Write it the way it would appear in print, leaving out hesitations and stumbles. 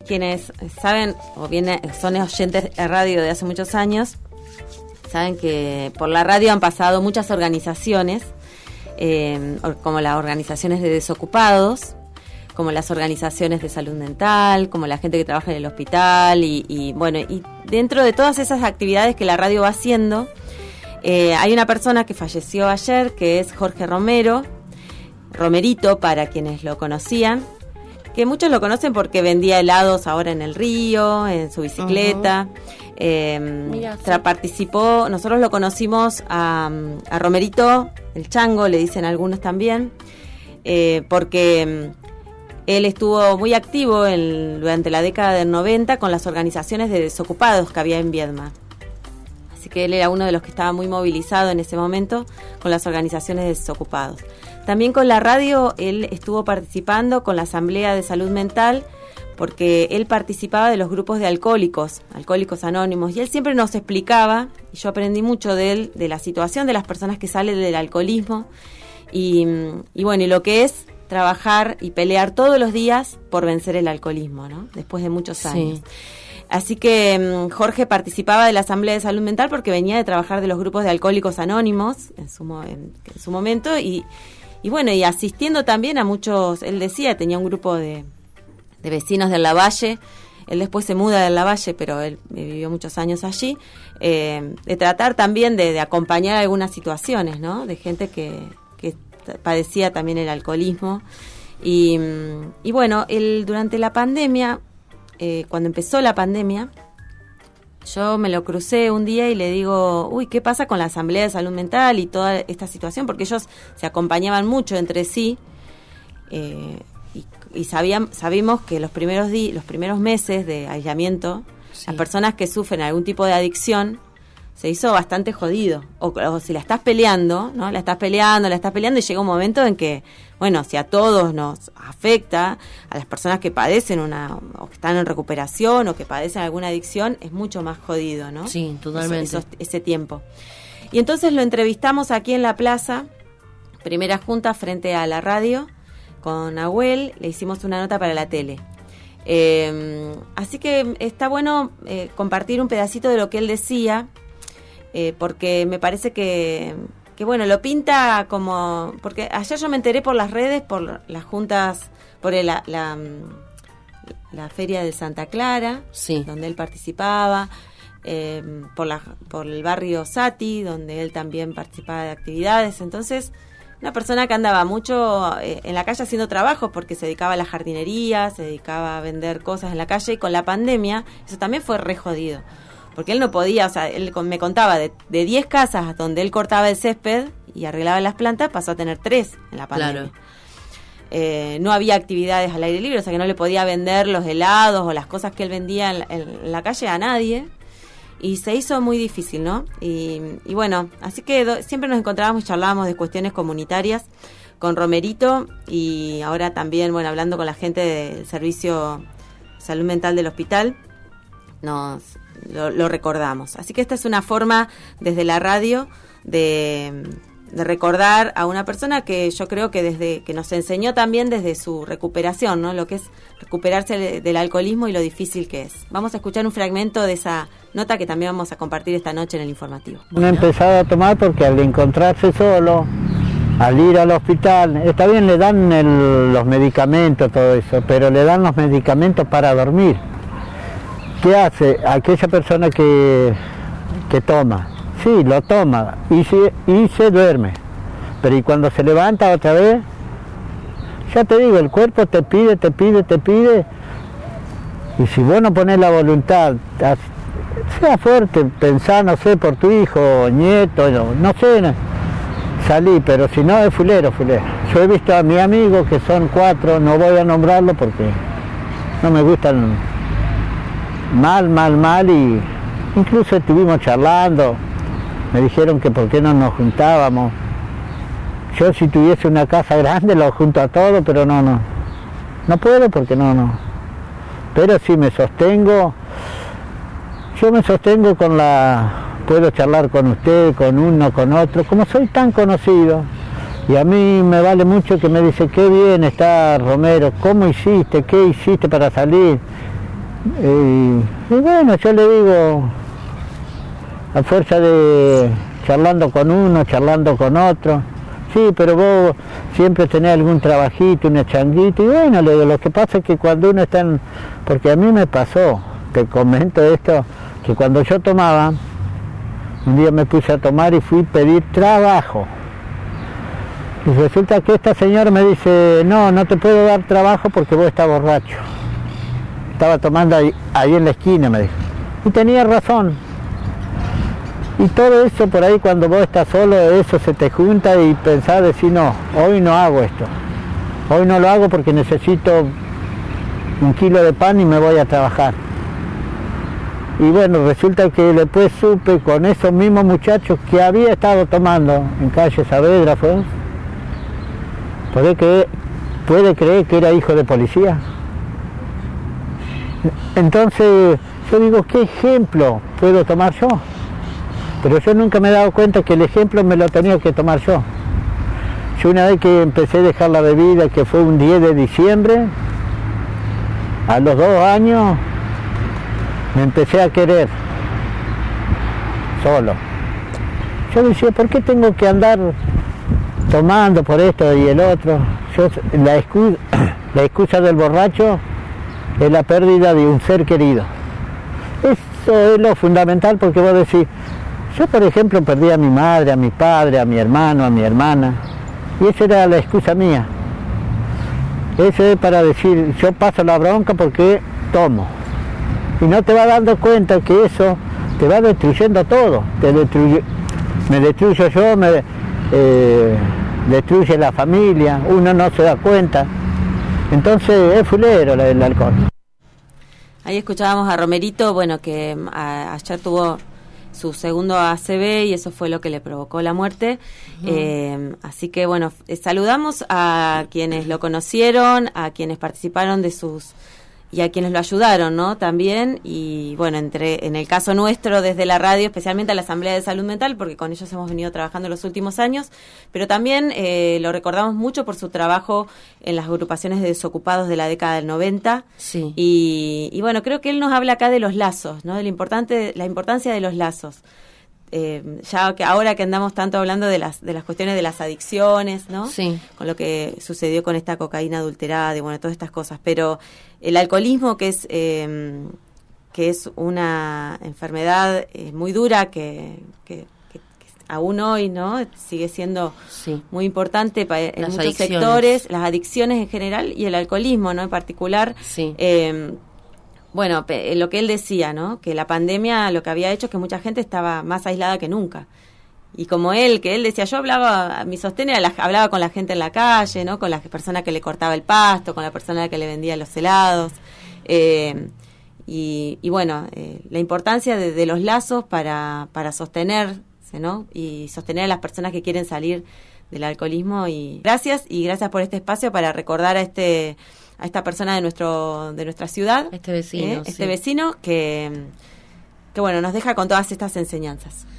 quienes saben o bien son oyentes de radio de hace muchos años, saben que por la radio han pasado muchas organizaciones, como las organizaciones de desocupados, como las organizaciones de salud mental, como la gente que trabaja en el hospital y dentro de todas esas actividades que la radio va haciendo, hay una persona que falleció ayer, que es Jorge Romerito, para quienes lo conocían, que muchos lo conocen porque vendía helados ahora en el río, en su bicicleta. Mira, sí. Participó, nosotros lo conocimos a Romerito, el Chango, le dicen algunos también, porque él estuvo muy activo durante la década del 90 con las organizaciones de desocupados que había en Viedma. Así que él era uno de los que estaba muy movilizado en ese momento con las organizaciones de desocupados. También con la radio él estuvo participando con la Asamblea de Salud Mental, porque él participaba de los grupos de Alcohólicos Anónimos, y él siempre nos explicaba, y yo aprendí mucho de él, de la situación de las personas que salen del alcoholismo, y lo que es trabajar y pelear todos los días por vencer el alcoholismo, ¿no? Después de muchos años. Sí. Así que Jorge participaba de la Asamblea de Salud Mental porque venía de trabajar de los grupos de Alcohólicos Anónimos en su momento, y asistiendo también a muchos. Él decía, tenía un grupo de vecinos del Lavalle. Él después se muda del Lavalle, pero él vivió muchos años allí, de tratar también de acompañar algunas situaciones, ¿no? De gente que padecía también el alcoholismo. Él durante la pandemia, cuando empezó la pandemia, yo me lo crucé un día y le digo, ¿qué pasa con la Asamblea de Salud Mental y toda esta situación? Porque ellos se acompañaban mucho entre sí, y sabíamos que los primeros meses de aislamiento, sí, las personas que sufren algún tipo de adicción, se hizo bastante jodido. O si la estás peleando, ¿no? La estás peleando y llega un momento en que, si a todos nos afecta, a las personas que padecen o que están en recuperación o que padecen alguna adicción, es mucho más jodido, ¿no? Sí, totalmente. Ese tiempo. Y entonces lo entrevistamos aquí en la plaza, primera junta frente a la radio, con Nahuel, le hicimos una nota para la tele. Así que está bueno compartir un pedacito de lo que él decía, porque me parece que lo pinta como... Porque ayer yo me enteré por las redes, por las juntas, por la feria de Santa Clara, sí, donde él participaba, por el barrio Sati, donde él también participaba de actividades. Entonces, una persona que andaba mucho en la calle haciendo trabajos, porque se dedicaba a la jardinería, se dedicaba a vender cosas en la calle, y con la pandemia eso también fue re jodido. Porque él no podía, él me contaba de 10 casas donde él cortaba el césped y arreglaba las plantas, pasó a tener 3 en la pandemia. Claro. No había actividades al aire libre, o sea que no le podía vender los helados o las cosas que él vendía en la calle a nadie, y se hizo muy difícil, ¿no? Y así que siempre nos encontrábamos y charlábamos de cuestiones comunitarias con Romerito, y ahora también, hablando con la gente del Servicio de Salud Mental del hospital, lo recordamos. Así que esta es una forma desde la radio de recordar a una persona que yo creo que desde que nos enseñó también desde su recuperación, ¿no? Lo que es recuperarse del alcoholismo y lo difícil que es. Vamos a escuchar un fragmento de esa nota que también vamos a compartir esta noche en el informativo. No he empezado a tomar porque al encontrarse solo, al ir al hospital, está bien, le dan los medicamentos, todo eso, pero le dan los medicamentos para dormir. ¿Qué hace aquella persona que toma? Sí, lo toma y se duerme, pero y cuando se levanta otra vez, ya te digo, el cuerpo te pide, y si vos no pones la voluntad, sea fuerte, pensá, no sé, por tu hijo, nieto, no sé, salí, pero si no es fulero. Yo he visto a mis amigos que son 4, no voy a nombrarlo porque no me gustan, mal, y incluso estuvimos charlando, me dijeron que por qué no nos juntábamos. Yo si tuviese una casa grande lo junto a todo, pero no puedo porque no. Pero sí me sostengo, puedo charlar con usted, con uno, con otro, como soy tan conocido, y a mí me vale mucho que me dice, qué bien está Romero, ¿cómo hiciste? ¿Qué hiciste para salir? Y bueno, yo le digo, a fuerza de charlando con uno, charlando con otro, sí, pero vos siempre tenés algún trabajito, una changuita, y bueno, le digo, lo que pasa es que cuando uno está en... Porque a mí me pasó, te comento esto, que cuando yo tomaba, un día me puse a tomar y fui a pedir trabajo. Y resulta que esta señora me dice, no te puedo dar trabajo porque vos estás borracho. Estaba tomando ahí en la esquina, me dijo. Y tenía razón. Y todo eso por ahí cuando vos estás solo, eso se te junta y pensás, decir, no, hoy no hago esto. Hoy no lo hago porque necesito 1 kilo de pan y me voy a trabajar. Y bueno, resulta que después supe con esos mismos muchachos que había estado tomando en calle Saavedra, fue. ¿Puede creer que era hijo de policía? Entonces yo digo, ¿qué ejemplo puedo tomar yo? Pero yo nunca me he dado cuenta que el ejemplo me lo tenía que tomar yo. Yo una vez que empecé a dejar la bebida, que fue un 10 de diciembre, a los 2 años me empecé a querer solo. Yo decía, ¿por qué tengo que andar tomando por esto y el otro? La excusa del borracho es la pérdida de un ser querido. Eso es lo fundamental, porque vos decís, yo por ejemplo perdí a mi madre, a mi padre, a mi hermano, a mi hermana, y esa era la excusa mía. Eso es para decir, yo paso la bronca porque tomo. Y no te vas dando cuenta que eso te va destruyendo todo. Me destruyo yo, destruye la familia, uno no se da cuenta. Entonces es fulero el alcohol. Ahí escuchábamos a Romerito, bueno, que ayer tuvo su segundo ACV y eso fue lo que le provocó la muerte. Así que bueno, saludamos a quienes lo conocieron, a quienes participaron de sus... y a quienes lo ayudaron, ¿no? También, y bueno, en el caso nuestro, desde la radio, especialmente a la Asamblea de Salud Mental, porque con ellos hemos venido trabajando en los últimos años, pero también lo recordamos mucho por su trabajo en las agrupaciones de desocupados de la década del 90. Sí. Y bueno, creo que él nos habla acá de los lazos, ¿no? La importancia de los lazos. Ya que ahora que andamos tanto hablando de las cuestiones de las adicciones, ¿no? Sí. Con lo que sucedió con esta cocaína adulterada y bueno, todas estas cosas, pero el alcoholismo, que es una enfermedad muy dura que aún hoy, ¿no? Sigue siendo muy importante en las muchos adicciones. Sectores, las adicciones en general y el alcoholismo, ¿no? En particular. Sí. Bueno, lo que él decía, ¿no? Que la pandemia lo que había hecho es que mucha gente estaba más aislada que nunca. Y como que él decía, yo hablaba, mi sostén era hablaba con la gente en la calle, ¿no? Con la persona que le cortaba el pasto, con la persona que le vendía los helados. Y bueno, la importancia de los lazos para sostenerse, ¿no? Y sostener a las personas que quieren salir del alcoholismo. Y gracias por este espacio para recordar a esta persona de nuestra ciudad, este vecino, vecino que bueno, nos deja con todas estas enseñanzas.